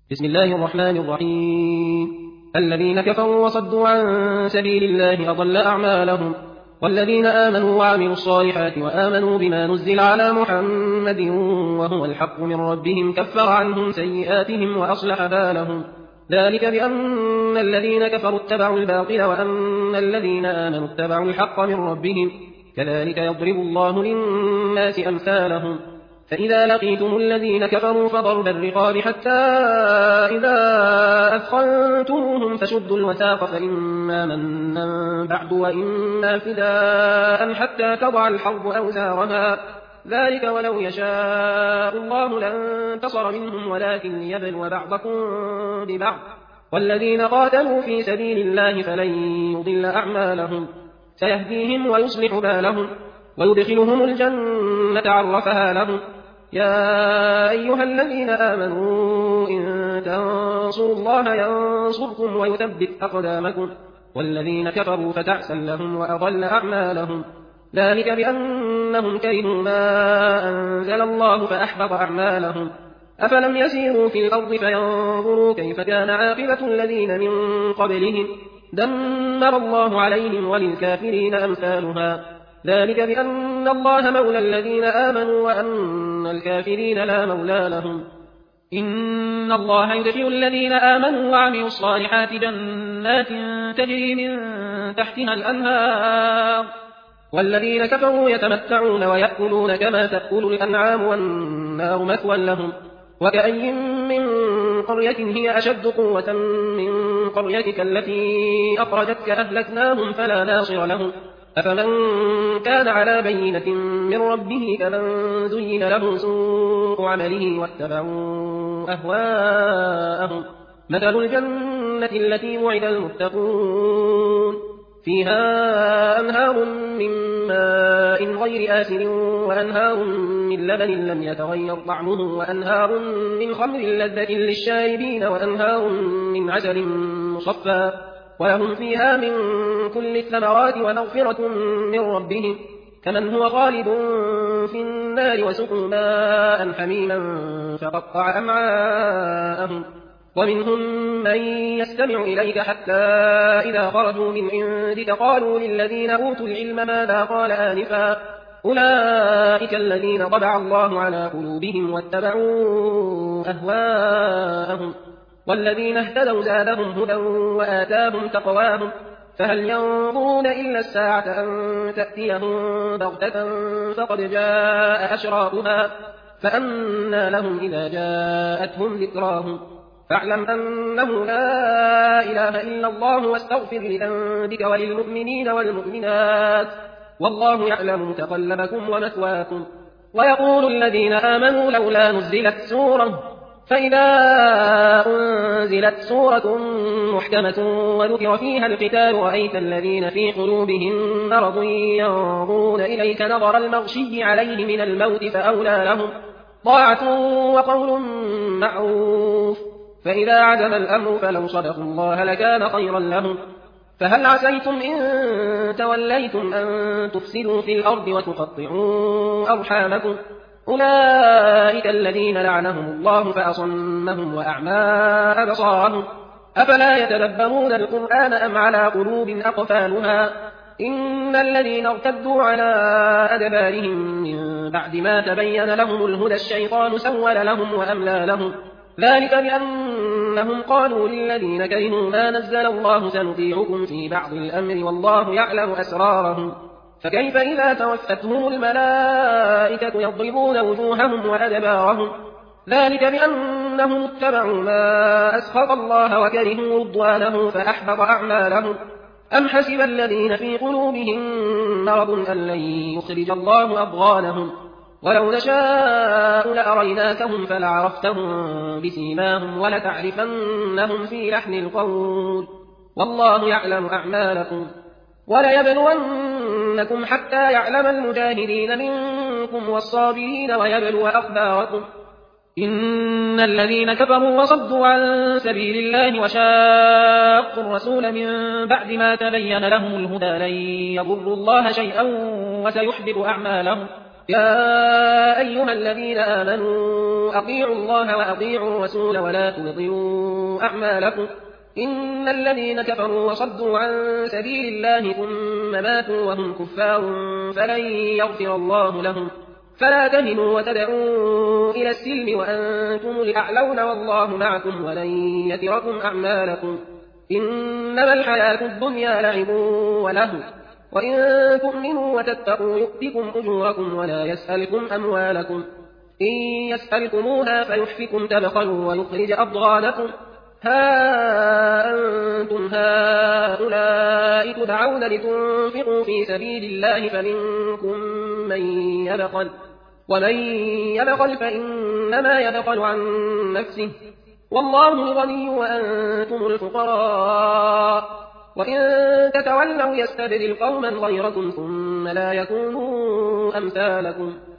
بسم الله الرحمن الرحيم. الذين كفروا وصدوا عن سبيل الله أضل أعمالهم، والذين آمنوا وعملوا الصالحات وآمنوا بما نزل على محمد وهو الحق من ربهم كفر عنهم سيئاتهم وأصلح بالهم. ذلك بأن الذين كفروا اتبعوا الباطل وأن الذين آمنوا اتبعوا الحق من ربهم، كذلك يضرب الله للناس أمثالهم. فإذا لقيتم الذين كفروا فضرب الرقاب حتى إذا أثخنتموهم فشدوا الوثاق فإما منا بعد وإما فداء حتى تضع الحرب أوزارها، ذلك ولو يشاء الله لانتصر منهم ولكن ليبلو بعضكم ببعض، والذين قاتلوا في سبيل الله فلن يضل أعمالهم، سيهديهم ويصلح بالهم ويدخلهم الجنة عرفها لهم. يا أيها الذين آمنوا إن تنصروا الله ينصركم ويثبت أقدامكم، والذين كفروا فتعسا لهم وأضل أعمالهم. ذلك بأنهم كرهوا ما أنزل الله فأحبط أعمالهم. أفلم يسيروا في الأرض فينظروا كيف كان عاقبة الذين من قبلهم، دمر الله عليهم وللكافرين أمثالها. ذلك بأن الله مولى الذين آمنوا وأن الكافرين لا مولى لهم. إن الله يدخل الذين آمنوا وعملوا الصالحات جنات تجري من تحتها الأنهار، والذين كفروا يتمتعون ويأكلون كما تأكل الأنعام والنار مثوى لهم. وكأي من قرية هي أشد قوة من قريتك التي أخرجتك أهلكناهم فلا ناصر لهم. أفمن كان على بينة من ربه كمن زين له سوء عمله واتبعوا أهواءهم. مثل الجنة التي وعد المتقون فيها أنهار من ماء غير آسن وأنهار من لبن لم يتغير طعمه وأنهار من خمر لذة للشاربين وأنهار من عسل مصفى، ولهم فيها من كل الثمرات ومغفرة من ربهم، كمن هو خالد في النار وسقوا ماء حميما فقطع أمعاءهم. ومنهم من يستمع إليك حتى إذا خرجوا من عندك قالوا للذين أوتوا العلم ماذا قال آنفا، أولئك الذين طبع الله على قلوبهم واتبعوا أهواءهم. والذين اهتدوا زادهم هدى وآتاهم تقواهم، فهل ينظرون إلا الساعة أن تأتيهم بغتة فقد جاء أشراطها، فأنى لهم إذا جاءتهم ذكراهم. فاعلم أنه لا إله إلا الله واستغفر لذنبك وللمؤمنين والمؤمنات، والله يعلم متقلبكم ومثواكم. ويقول الذين آمنوا لولا نزلت سورة، فإذا أنزلت سورة محكمة وذكر فيها القتال رأيت الذين في قلوبهم مرض ينظرون إليك نظر المغشي عليه من الموت فأولى لهم طاعة وقول معروف. فإذا عزم الأمر فلو صدقوا الله لكان خيرا لهم. فهل عسيتم إن توليتم أن تفسدوا في الأرض وتقطعوا أرحامكم، أولئك الذين لعنهم الله فأصمهم وأعمى أبصارهم. أفلا يتدبرون القرآن أم على قلوب أقفالها. إن الذين ارتدوا على أدبارهم من بعد ما تبين لهم الهدى الشيطان سول لهم وأملى لهم. ذلك بأنهم قالوا للذين كرهوا ما نزل الله سنطيعكم في بعض الأمر والله يعلم أسرارهم. فكيف إذا توفتهم الملائكة يضربون وجوههم وأدبارهم. ذلك بأنهم اتبعوا ما أسخط الله وكرهوا رضوانه فأحبط أعمالهم. أم حسب الذين في قلوبهم مرض أن لن يخرج الله أضغانهم، ولو نشاء لأريناكهم فلعرفتهم بسيماهم ولتعرفنهم في لحن القول، والله يعلم أعمالكم. وليبلونكم حتى يعلم المجاهدين منكم والصابرين ويبلو أخباركم. إن الذين كفروا وصدوا عن سبيل الله وشاقوا الرسول من بعد ما تبين لهم الهدى لن يضروا الله شيئا وسيحبط أعمالهم. يا أيها الذين آمنوا أطيعوا الله وأطيعوا الرسول ولا تبطلوا أعمالكم إن الذين كفروا وصدوا عن سبيل الله ثم ماتوا وهم كفار فلن يغفر الله لهم فلا تهنوا وتدعوا إلى السلم وأنتم الأعلون والله معكم ولن يتركم أعمالكم إنما الحياة الدنيا لعب ولهو وإن تؤمنوا وتتقوا يؤتكم أجوركم ولا يسألكم أموالكم إن يسألكموها فيحفكم تبخلوا ويخرج أضغانكم ها أنتم هؤلاء تدعون لتنفقوا في سبيل الله فمنكم من يبخل ومن يبخل فإنما يبخل عن نفسه والله الغني وأنتم الفقراء وإن تتولوا يستبدل قوما غيركم ثم لا يكونوا أمثالكم